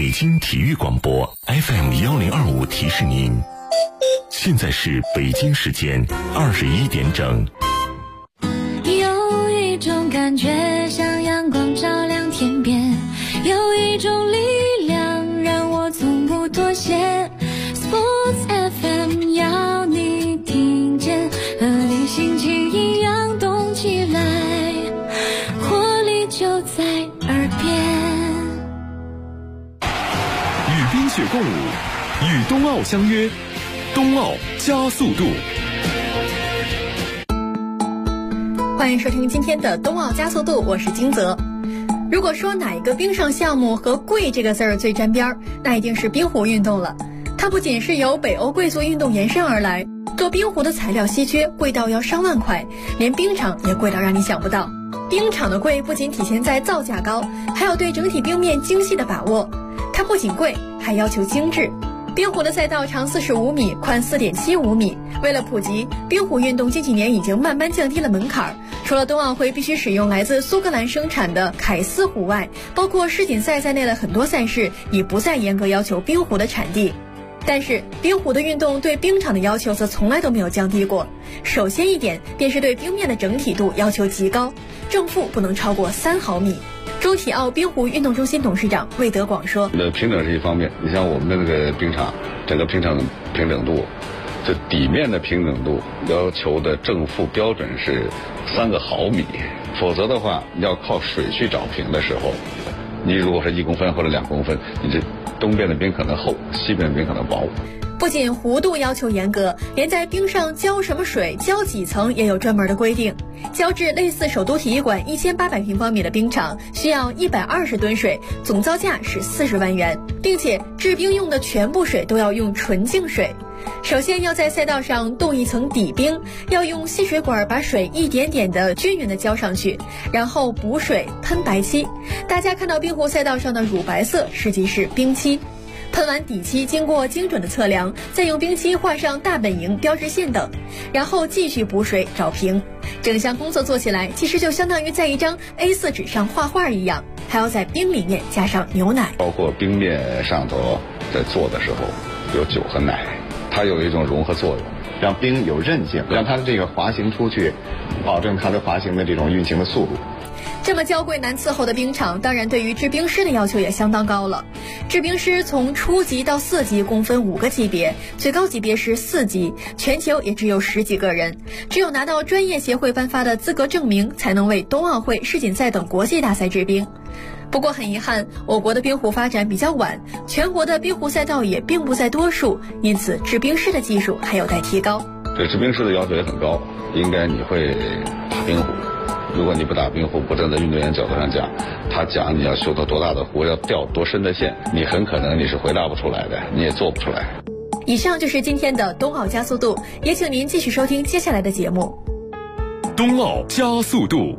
北京体育广播 FM1025提示您，现在是北京时间21点整。 有一种感觉像阳光照亮天边，有一种力量让我从不妥协。Sports FM 要你听见，和你心情一样动起来，活力就在耳边。 与冰雪共舞，与冬奥相约，冬奥加速度。 欢迎收听今天的冬奥加速度，我是金泽。如果说哪一个冰上项目和贵这个字儿最沾边儿，那一定是冰壶运动了。它不仅是由北欧贵族运动延伸而来，做冰壶的材料稀缺，贵到要上万块，连冰场也贵到让你想不到。冰场的贵不仅体现在造价高，还有对整体冰面精细的把握。它不仅贵，还要求精致。冰壶的赛道长45米，宽4.75米。为了普及，冰壶运动近几年已经慢慢降低了门槛。除了冬奥会必须使用来自苏格兰生产的凯斯壶外，包括世锦赛在内的很多赛事已不再严格要求冰壶的产地。但是冰壶的运动对冰场的要求则从来都没有降低过。首先一点便是对冰面的整体度要求极高，正负不能超过3毫米。中体奥冰壶运动中心董事长魏德广说： 平整是一方面，你像我们的那个冰场，整个冰场平整度，这底面的平整度要求的正负标准是3个毫米，否则的话要靠水去找平的时候，你如果是1公分或者2公分，你这东边的冰可能厚，西边的冰可能薄。 不仅弧度要求严格，连在冰上浇什么水、浇几层也有专门的规定。浇制类似首都体育馆1800平方米的冰场，需要120吨水，总造价是40万元，并且制冰用的全部水都要用纯净水。首先要在赛道上冻一层底冰，要用吸水管把水一点点的均匀的浇上去，然后补水喷白漆。大家看到冰壶赛道上的乳白色实际是冰漆。喷完底漆，经过精准的测量，再用冰漆画上大本营、标志线等，然后继续补水找平。整项工作做起来，其实就相当于在一张 A4 纸上画画一样，还要在冰里面加上牛奶。 包括冰面上头在做的时候，有酒和奶，它有一种融合作用， 让冰有韧性，让它的这个滑行出去，保证它的滑行的这种运行的速度。 这么娇贵难伺候的冰场，当然对于制冰师的要求也相当高了。制冰师从初级到4级共分5个级别，最高级别是4级，全球也只有10几个人。只有拿到专业协会颁发的资格证明，才能为冬奥会、世锦赛等国际大赛制冰。不过很遗憾，我国的冰壶发展比较晚，全国的冰壶赛道也并不在多数，因此制冰师的技术还有待提高。 对制冰师的要求也很高，应该你会打冰壶。如果你不打冰壶，不站在运动员角度上讲，他讲你要修到多大的壶，要掉多深的线，你很可能你是回答不出来的，你也做不出来。 以上就是今天的冬奥加速度，也请您继续收听接下来的节目。 冬奥加速度。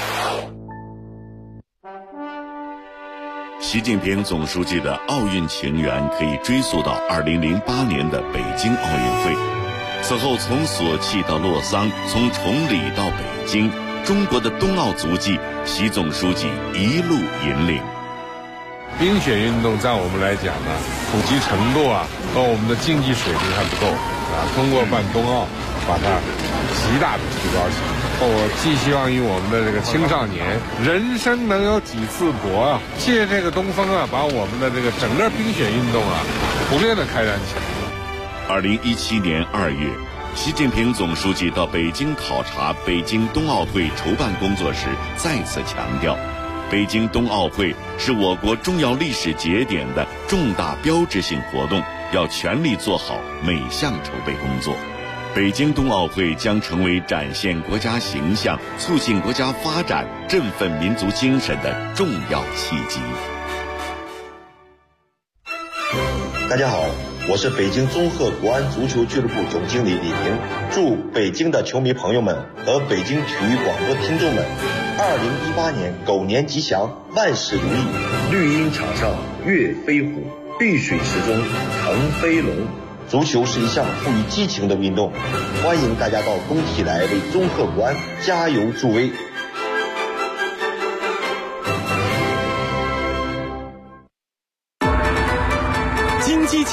习近平总书记的奥运情缘可以追溯到2008年的北京奥运会。此后从索契到洛桑，从崇礼到北京，中国的冬奥足迹，习总书记一路引领。 冰雪运动在我们来讲呢，普及程度和我们的竞技水平还不够通过办冬奥，把它极大的提高起来。我寄希望于我们的这个青少年，人生能有几次搏借这个东风把我们的这个整个冰雪运动普遍的开展起来。 2017年2月，习近平总书记到北京考察北京冬奥会筹办工作时，再次强调，北京冬奥会是我国重要历史节点的重大标志性活动，要全力做好每项筹备工作。北京冬奥会将成为展现国家形象、促进国家发展、振奋民族精神的重要契机。 大家好，我是北京综合国安足球俱乐部总经理李宁。祝北京的球迷朋友们和北京体育广播听众们2018年狗年吉祥，万事如意。绿茵场上月飞虎，绿水池中腾飞龙。足球是一项富于激情的运动，欢迎大家到工体来为综合国安加油助威。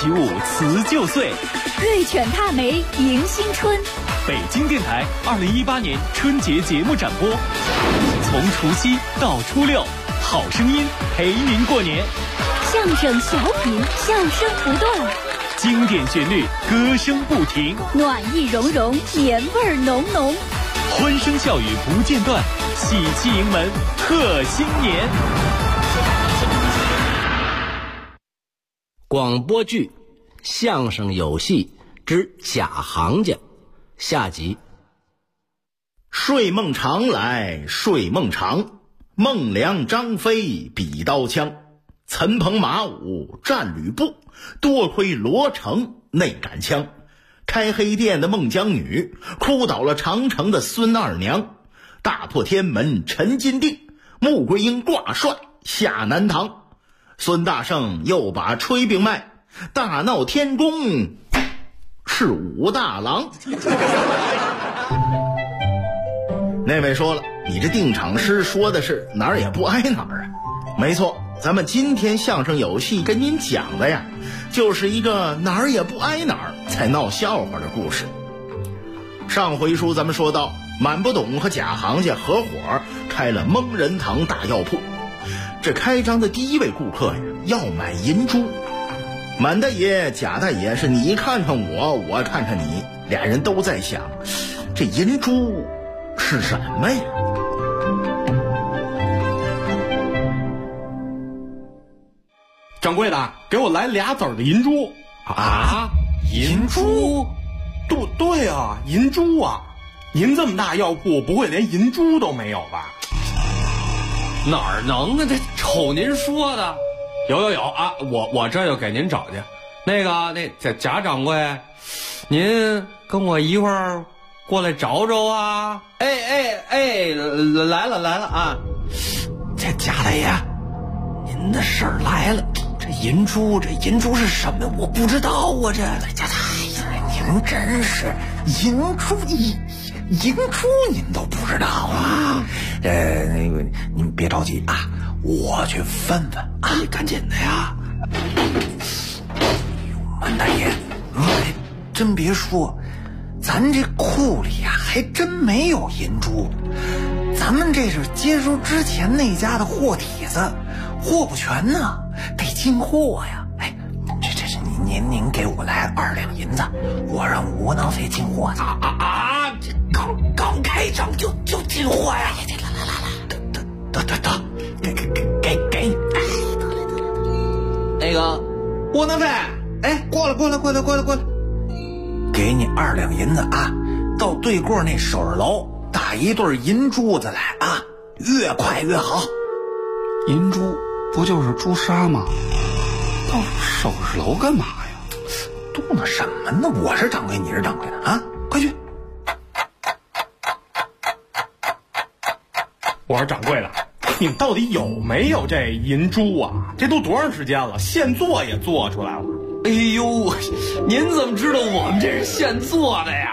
起舞辞旧岁， 瑞犬踏梅迎新春。 北京电台2018年春节节目展播，从除夕到初六，好声音陪您过年。 相声小品，笑声不断， 经典旋律，歌声不停， 暖意融融，年味浓浓， 欢声笑语不间断，喜气迎门贺新年。 广播剧《相声有戏之假行家》下集。 睡梦长来睡梦长，孟良张飞比刀枪，岑彭马武战吕布，多亏罗成内杆枪。开黑店的孟姜女哭倒了长城的孙二娘，大破天门陈金定，穆桂英挂帅下南唐。孙大圣又把炊饼卖，大闹天宫是武大郎。那位说了，你这定场诗说的是哪儿也不挨哪儿啊？没错，咱们今天相声有戏跟您讲的呀，就是一个哪儿也不挨哪儿才闹笑话的故事。上回书咱们说到，满不懂和假行家合伙开了蒙人堂大药铺。这开张的第一位顾客呀，要买银珠。满大爷贾大爷是你看看我，我看看你，俩人都在想，这银珠是什么呀？ 掌柜的，给我来俩子儿的银珠。 啊？银珠？ 对啊，银珠啊！您这么大药铺，不会连银珠都没有吧？ 哪儿能啊？这瞅您说的。 有啊！我这就给您找去。那贾掌柜，您跟我一块儿过来找找啊！ 来了啊！这贾大爷，您的事儿来了。这银珠是什么？我不知道啊！这贾大爷，您真是银珠您都不知道啊？那个您别着急啊，我去问问啊！你赶紧的呀！满大爷，你还真别说，咱这库里啊还真没有银珠，咱们这是接收之前那家的货底子，货不全呢，得进货呀。哎，这是您给我来2两银子，我让窝囊废进货去啊！这刚开张就进货呀！来，得，给你。那个窝囊废，哎，过来，给你2两银子啊！到对过那首饰楼打一对银珠子来啊，越快越好。 银珠不就是朱砂吗？到首饰楼干嘛呀？ 嘟囔什么呢？我是掌柜，你是掌柜的啊！快去！ 我说掌柜的，你们到底有没有这银珠啊？这都多长时间了，现做也做出来了。 哎呦，您怎么知道我们这是现做的呀？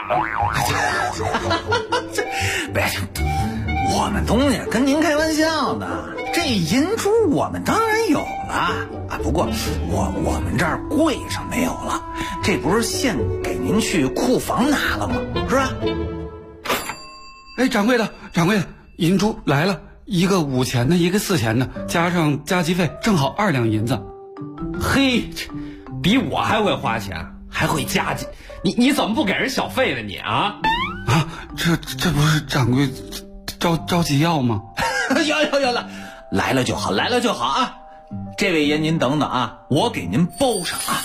别，我们东西跟您开玩笑呢。这银珠我们当然有了啊，不过我们这儿柜上没有了，这不是现给您去库房拿了吗？是吧？ 哎，掌柜的，银珠来了，一个5钱的，一个4钱的，加上加急费，正好2两银子。 嘿，比我还会花钱，还会加急，你怎么不给人小费呢？你啊？ 这不是掌柜着急要吗？ 有了，来了就好啊！这位爷您等等啊，我给您包上啊。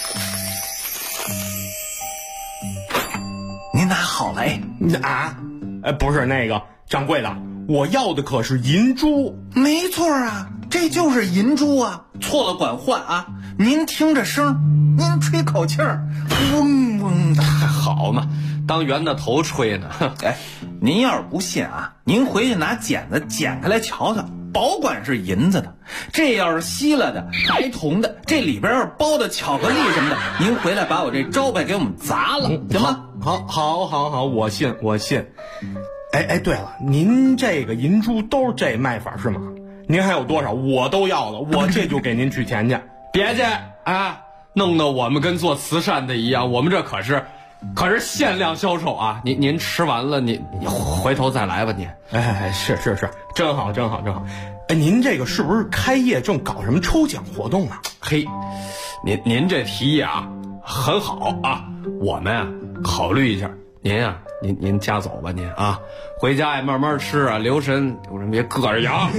您拿好了啊？不是那个掌柜的，我要的可是银珠。 没错啊，这就是银珠啊！错了管换啊！您听着声，您吹口气儿，嗡嗡的，好嘛，当圆的头吹呢。哎，您要是不信啊，您回去拿剪子剪开来瞧瞧，保管是银子的。这要是锡了的、白铜的，这里边要是包的巧克力什么的，您回来把我这招牌给我们砸了，行吗？ 好，我信。哎，对了，您这个银珠都是这卖法是吗？您还有多少我都要了，我这就给您取钱去。 别介啊， 弄得我们跟做慈善的一样。我们这可是限量销售啊！您吃完了，你回头再来吧，您。 哎，是，真好。哎，您这个是不是开业正搞什么抽奖活动啊？ 嘿，您这提议啊，很好啊，我们啊考虑一下。您家走吧，您啊，回家呀慢慢吃啊，留神别硌着牙。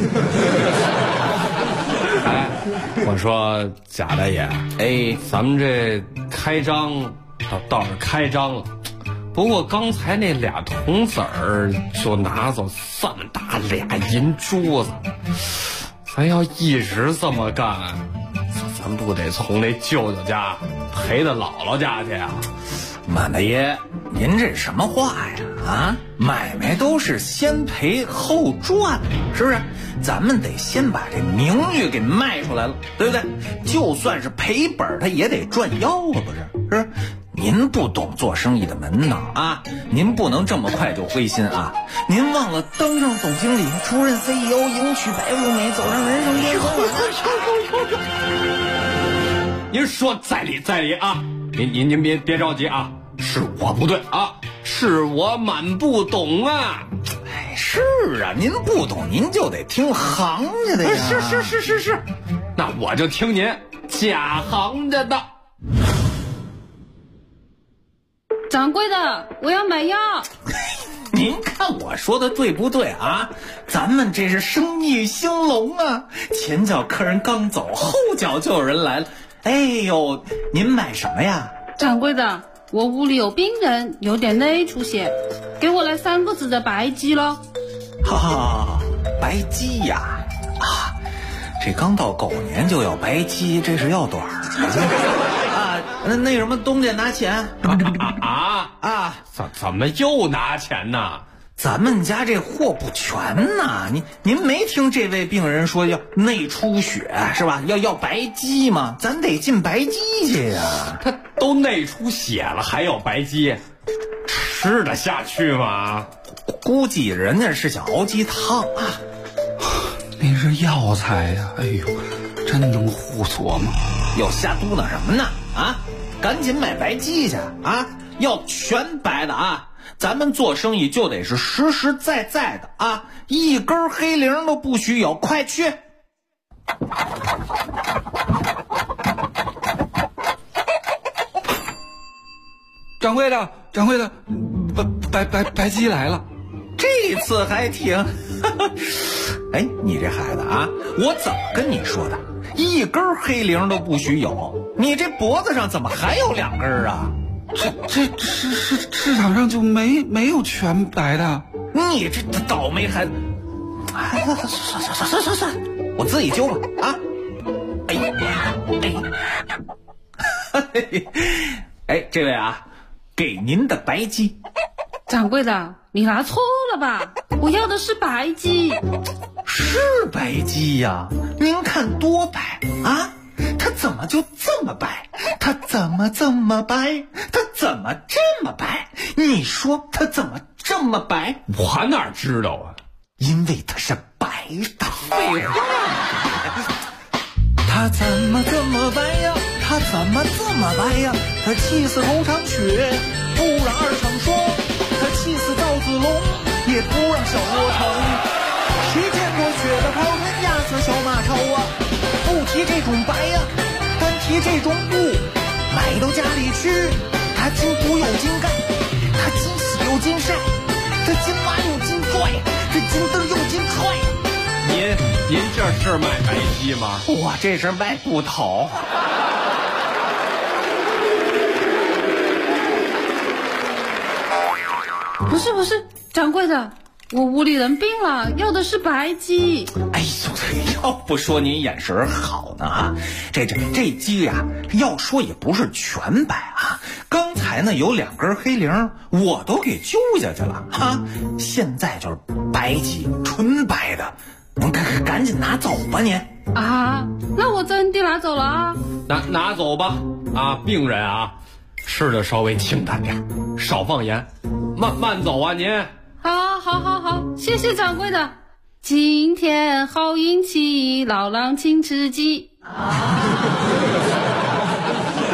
哎，我说贾大爷，哎，咱们这开张倒是开张了，不过刚才那俩铜子儿就拿走这么大俩银珠子，咱要一直这么干，咱不得从那舅舅家赔到姥姥家去呀？ 满大爷，您这什么话呀？啊，买卖都是先赔后赚，是不是？咱们得先把这名誉给卖出来了，对不对？就算是赔本，他也得赚腰啊，不是？是不是？您不懂做生意的门道啊！您不能这么快就灰心啊！您忘了登上总经理、出任 CEO， 迎娶白富美，走上人生巅峰了。 您说在理啊！您别着急啊！是我不对啊，是我满不懂啊！ 哎，是啊，您不懂，您就得听行家的呀。 是，那我就听您假行家的。 掌柜的，我要买药。 您看我说的对不对啊？咱们这是生意兴隆啊，前脚客人刚走，后脚就有人来了。哎呦，您买什么呀？ 掌柜的，我屋里有病人，有点内出血，给我来3个字的白鸡咯。 哈，白鸡呀！啊，这刚到狗年就要白鸡，这是要短儿啊！那什么东家拿钱啊！怎么又拿钱呢？ 咱们家这货不全呐！您没听这位病人说要内出血是吧？要白鸡吗？咱得进白鸡去呀！ 他都内出血了，还要白鸡，吃得下去吗？ 估计人家是想熬鸡汤啊。 那是药材呀！哎呦，真能胡琢磨！ 又瞎嘟囔什么呢？啊，赶紧买白鸡去啊！要全白的啊！咱们做生意就得是实实在在的啊，一根黑铃都不许有，快去！ 掌柜的，白鸡来了， 这次还挺。哎，你这孩子啊，我怎么跟你说的？一根黑铃都不许有，你这脖子上怎么还有2根啊？ 这市场上就没有全白的。 你这倒霉孩子！哎，算，我自己揪吧啊！哎，这位啊，给您的白鸡。 掌柜的，你拿错了吧？我要的是白鸡。 是白鸡呀，您看多白啊！它怎么就这么白？它怎么这么白？它怎么这么白？你说它怎么这么白？ 我哪知道啊？ 因为它是白的。废话。它怎么这么白呀？它怎么这么白呀？它气死头长血，不让二厂说；它气死赵子龙，也不让小窝头。谁见过血的跑人压死小马超啊？不提这种白呀，单提这种布，买到家里去，它金补有金盖，它金洗有金晒，它金挖有金拽，它金灯有金踹。 您这是卖白鸡吗？ 我这是卖布头。 不是，掌柜的，我屋里人病了，要的是白鸡。 哎呦，要不说您眼神好呢啊！这鸡呀，要说也不是全白啊。刚才呢有2根黑铃，我都给揪下去了哈。现在就是白鸡，纯白的，您赶紧拿走吧您。 啊，那我真的拿走了啊。 拿走吧啊，病人啊，吃的稍微清淡点，少放盐，慢走啊您。 好，谢谢掌柜的。今天好运气，老狼请吃鸡。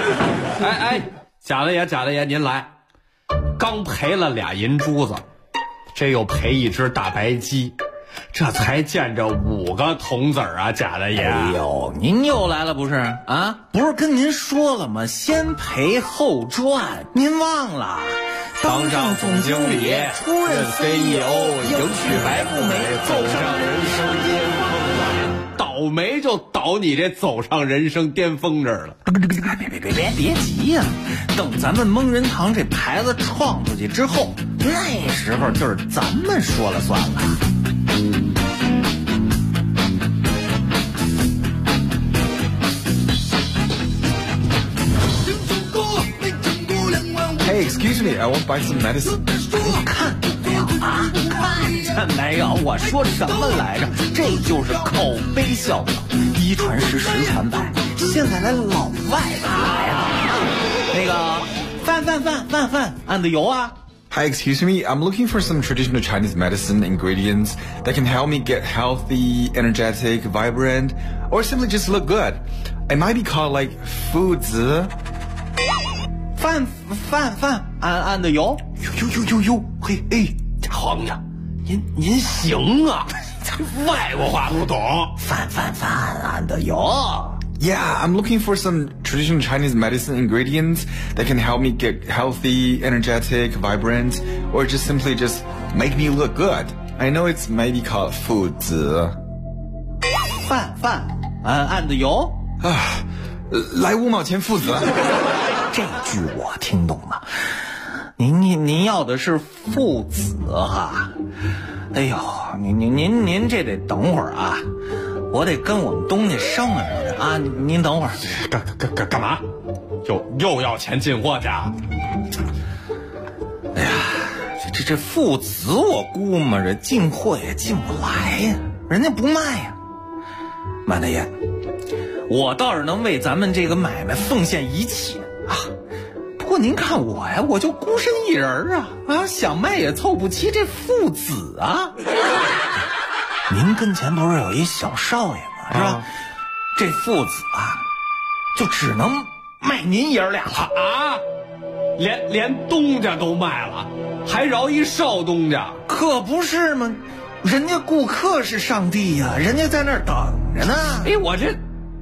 哎，贾大爷，您来，刚赔了俩银珠子，这又赔一只大白鸡，这才见着5个铜子儿啊，贾大爷。 哎呦，您又来了不是啊？不是跟您说了吗？先赔后赚，您忘了？当上总经理，出任 CEO， 迎娶白富美，走上人生巅峰了。 倒霉就倒你这走上人生巅峰这儿了。 别急呀，等咱们蒙人堂这牌子创出去之后，那时候就是咱们说了算了。 Hey, excuse me, I want to buy some medicine. 看没有啊？看见没有？我说什么来着？这就是口碑效应，一传十，十传百。现在来老外的来了，那个饭，俺的油啊。 Hi, excuse me, I'm looking for some traditional Chinese medicine ingredients that can help me get healthy, energetic, vibrant, or simply just look good. It might be called like 附子。 饭，俺的油，哟，嘿，哎，皇上，您行啊，外国话不懂，饭，俺的油。 Yeah, I'm looking for some traditional Chinese medicine ingredients that can help me get healthy, energetic, vibrant, or just simply just make me look good. I know it's maybe called 附子。 饭，俺的油啊，来5毛钱附子。 这句我听懂了，您要的是父子哈？哎呦，您这得等会儿啊，我得跟我们东家商量商量啊。您等会儿， 干嘛？又要钱进货去啊？ 哎呀，这父子我估摸着进货也进不来呀，人家不卖呀。马大爷，我倒是能为咱们这个买卖奉献一切。啊，不过您看我呀，我就孤身一人啊，想卖也凑不齐这父子啊。您跟前不是有一小少爷吗？是吧？这父子啊，就只能卖您爷俩了啊！连东家都卖了，还饶一少东家？ 可不是吗？人家顾客是上帝呀，人家在那儿等着呢。 哎，我这。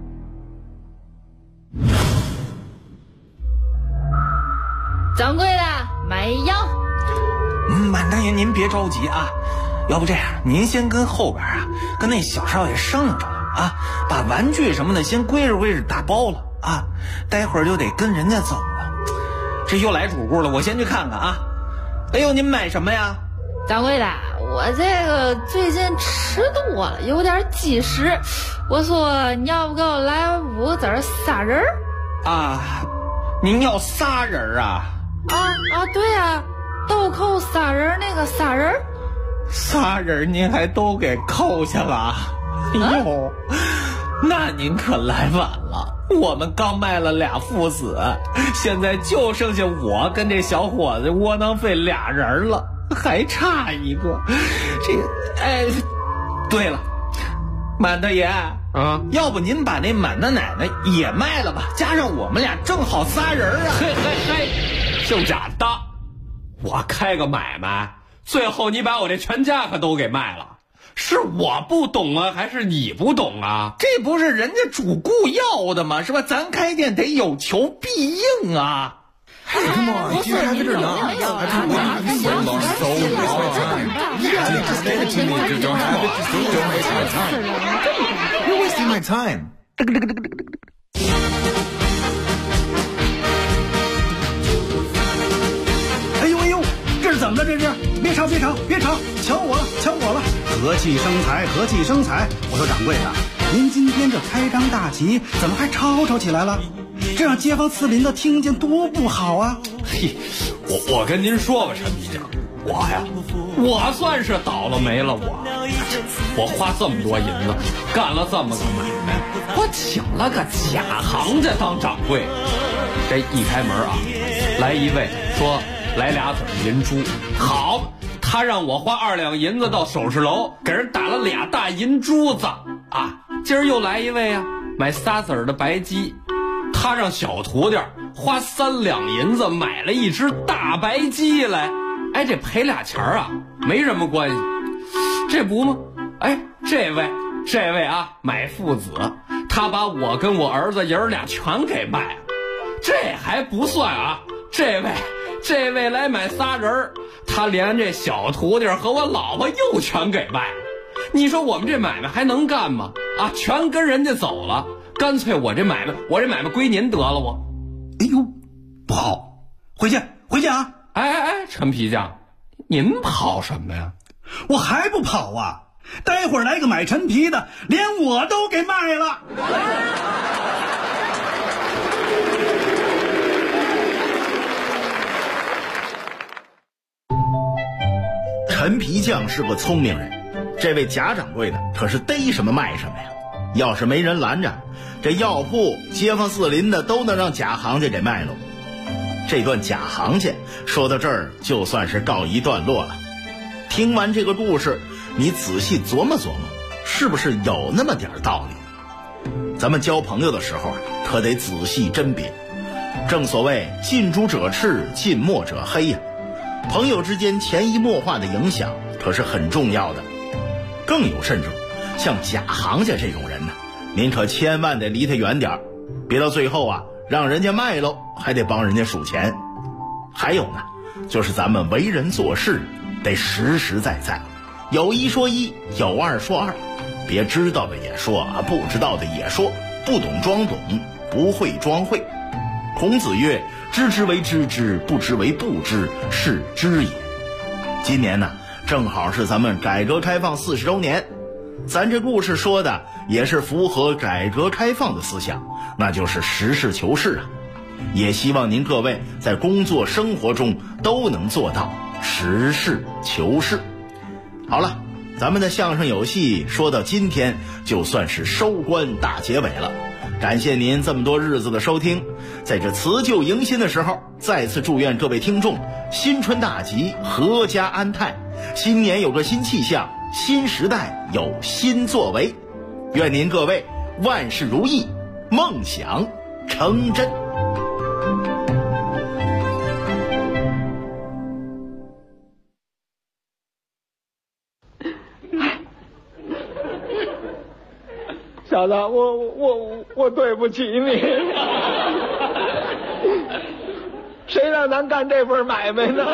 掌柜的，买药。 满大爷您别着急啊，要不这样，您先跟后边啊，跟那小少爷商量商量啊，把玩具什么的先归置打包了啊，待会儿就得跟人家走了。这又来主顾了，我先去看看啊。哎呦，您买什么呀？ 掌柜的，我这个最近吃多了，有点积食，我说你要不给我来5个子撒仁儿啊？您要撒仁啊？ 对啊，豆蔻撒仁那个撒仁您还都给扣下了？哎呦，那您可来晚了。我们刚卖了俩父子，现在就剩下我跟这小伙子窝囊废俩人了，还差一个。这个，哎，对了，满大爷啊，要不您把那满大奶奶也卖了吧，加上我们俩正好仨人啊。 嘿，姓贾的，我开个买卖，最后你把我这全家可都给卖了，是我不懂啊，还是你不懂啊？ 这不是人家主顾要的吗？是吧？咱开店得有求必应啊。 Hey, come on, do you have it or not? I've been waiting so long, so waste my time. Yeah, just give it to me. If you don't have it, just don't waste my time. You're wasting my time. 哎呦，这是怎么了？这是别吵，抢我了！和气生财！我说掌柜的，您今天这开张大吉，怎么还吵起来了？这让街坊四邻的听见多不好啊！ 嘿，我跟您说吧，陈皮匠，我算是倒了霉了。我花这么多银子，干了这么个买卖，我请了个假行家当掌柜。这一开门啊，来一位说来2子银珠，好，他让我花2两银子到首饰楼给人打了2大银珠子啊。今儿又来一位啊，买3子的白鸡，他让小徒弟花3两银子买了一只大白鸡来，哎，这赔俩钱啊，没什么关系，这不吗？哎，这位啊，买父子，他把我跟我儿子爷儿俩全给卖了，这还不算啊，这位来买仨人，他连这小徒弟和我老婆又全给卖了。你说我们这买卖还能干吗？啊，全跟人家走了，干脆我这买卖归您得了我。 哎呦，不好，回去啊！ 哎，陈皮匠，您跑什么呀？ 我还不跑啊！待会儿来个买陈皮的，连我都给卖了。 陈皮匠是个聪明人，这位贾掌柜的可是逮什么卖什么呀。要是没人拦着，这药铺街坊四邻的都能让假行家给卖了。这段假行家说到这儿就算是告一段落了。听完这个故事，你仔细琢磨琢磨，是不是有那么点道理？咱们交朋友的时候啊，可得仔细甄别。正所谓近朱者赤，近墨者黑呀。朋友之间潜移默化的影响可是很重要的。更有甚者，像假行家这种人呢，您可千万得离他远点，别到最后啊让人家卖喽，还得帮人家数钱。还有呢，就是咱们为人做事得实实在在，有一说一，有二说二，别知道的也说，不知道的也说，不懂装懂，不会装会。孔子曰：知之为知之，不知为不知，是知也。今年呢，正好是咱们改革开放40周年，咱这故事说的也是符合改革开放的思想，那就是实事求是啊。也希望您各位在工作生活中都能做到实事求是。好了，咱们的相声有戏说到今天就算是收官大结尾了。感谢您这么多日子的收听，在这辞旧迎新的时候，再次祝愿各位听众新春大吉，阖家安泰，新年有个新气象，新时代有新作为。愿您各位万事如意，梦想成真。 小子，我对不起你。谁让咱干这份买卖呢？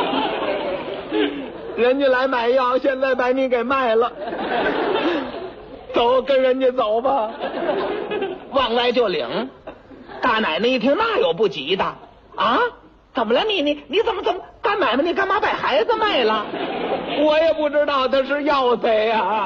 人家来买药，现在把你给卖了。走，跟人家走吧。往外就领。大奶奶一听，那有不急的啊？怎么了？你怎么干买卖？你干嘛把孩子卖了？我也不知道他是要贼呀。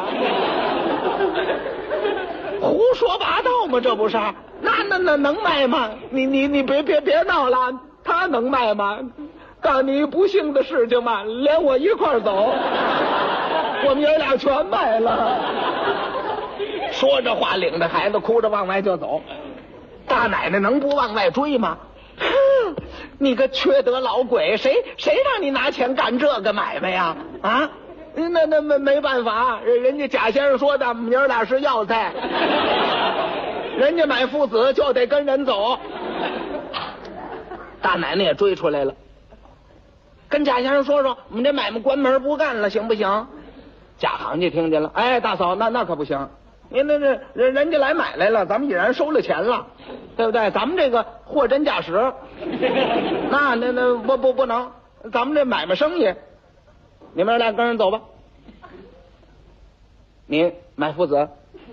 胡说八道吗？这不是？那能卖吗？你别闹了，他能卖吗？告诉你不幸的事情嘛，连我一块走，我们爷俩全卖了。说着话，领着孩子哭着往外就走。大奶奶能不往外追吗？哼，你个缺德老鬼，谁让你拿钱干这个买卖呀？啊？那没办法，人家贾先生说的，我们爷俩是要菜，人家买父子就得跟人走。大奶奶也追出来了，跟贾先生说，我们这买卖关门不干了，行不行？贾行家听见了，哎，大嫂，那可不行，您那人家来买来了，咱们已然收了钱了，对不对？咱们这个货真价实，那不能，咱们这买卖生意。你们俩跟人走吧。你买父子，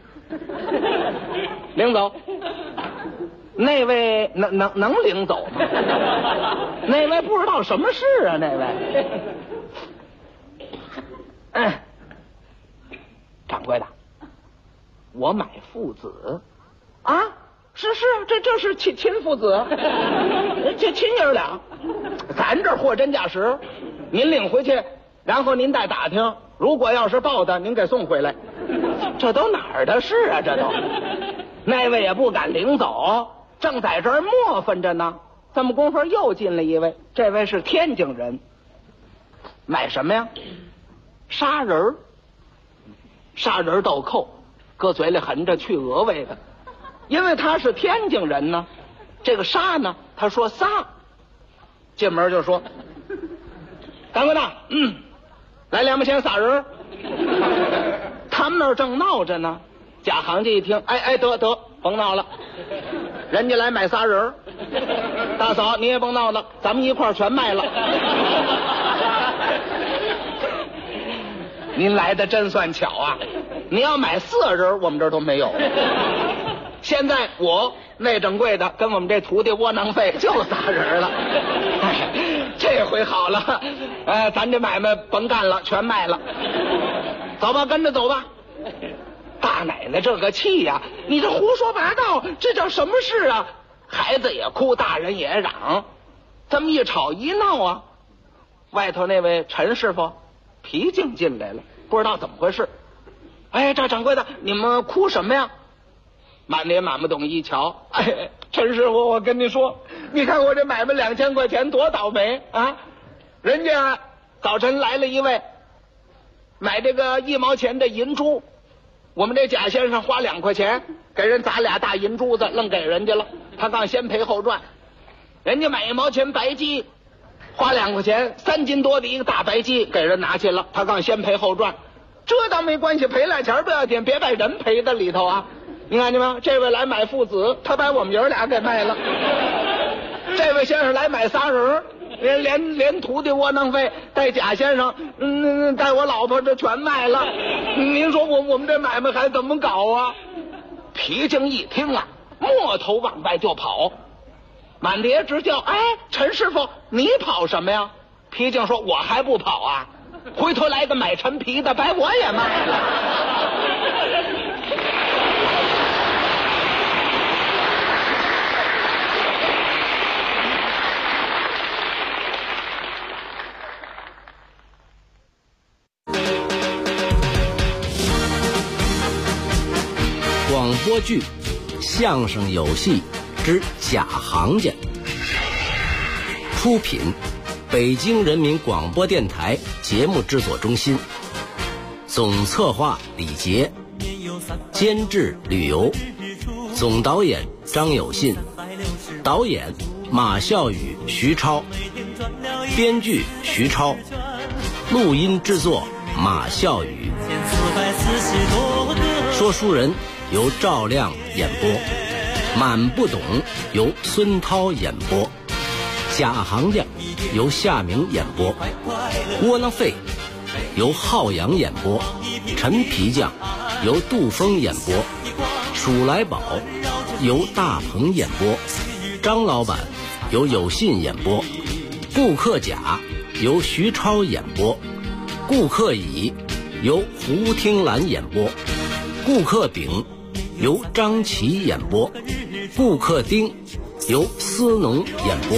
领走。那位能领走吗？那位不知道什么事啊，那位。掌柜的，我买父子啊，是这是亲父子，这亲爷俩，咱这货真价实，您领回去。然后您再打听，如果要是报的，您给送回来。这都哪儿的事啊？这都，那位也不敢领走，正在这儿磨分着呢。这么功夫又进来一位，这位是天津人，买什么呀？杀人豆蔻，搁嘴里含着去额外的，因为他是天津人呢。 这个沙呢，他说仨。进门就说：“掌柜的，来2毛钱仨人。”他们那儿正闹着呢，假行家一听，得，甭闹了，人家来买仨人，大嫂你也甭闹了，咱们一块儿全卖了。您来的真算巧啊！你要买4人，我们这儿都没有。现在我那掌柜的跟我们这徒弟窝囊废就仨人了。这回好了，咱这买卖甭干了，全卖了。走吧，跟着走吧。大奶奶这个气呀，你这胡说八道，这叫什么事啊？孩子也哭，大人也嚷，这么一吵一闹啊，外头那位陈师傅皮净进来了，不知道怎么回事。这掌柜的，你们哭什么呀？满脸满不懂一瞧，陈师傅，我跟你说，你看我这买卖2000块钱多倒霉啊！人家早晨来了一位买这个1毛钱的银珠，我们这贾先生花2块钱给人砸俩大银珠子，愣给人家了，他刚先赔后赚。人家买1毛钱白鸡，花2块钱3斤多的一个大白鸡给人拿去了，他刚先赔后赚。这倒没关系，赔2钱不要紧，别把人赔在里头啊！你看见吗？这位来买父子，他把我们爷俩给卖了。这位先生来买仨人，连徒弟窝囊废带贾先生，带我老婆这全卖了。您说我们这买卖还怎么搞啊？皮净一听啊，摸头往外就跑，满爹直叫：“陈师傅，你跑什么呀？”皮净说：“我还不跑啊！回头来个买陈皮的，把我也卖了。” 广播剧《相声有戏之假行家》，出品北京人民广播电台节目制作中心，总策划李杰，监制吕游，总导演张有信，导演马孝宇、徐超，编剧徐超，录音制作马孝宇，说书人由赵亮演播，满不懂由孙涛演播，假行家由夏明演播，窝囊废由浩洋演播，陈皮匠由杜峰演播，鼠来宝由大鹏演播，张老板由有信演播，顾客甲由徐超演播，顾客乙由胡听兰演播，顾客丙由张琪演播，顾客丁由思农演播。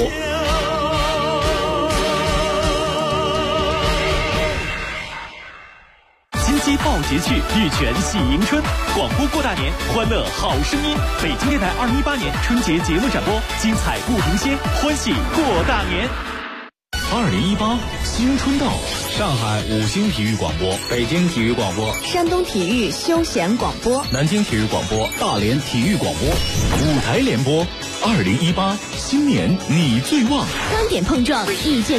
金鸡报捷趣，玉泉喜迎春，广播过大年，欢乐好声音。北京电台2018年春节节目展播，精彩不停歇，欢喜过大年。 2018新春到，上海5星体育广播，北京体育广播， 山东体育休闲广播， 南京体育广播，大连体育广播，5台联播。2018新年你最旺， 观点碰撞，意见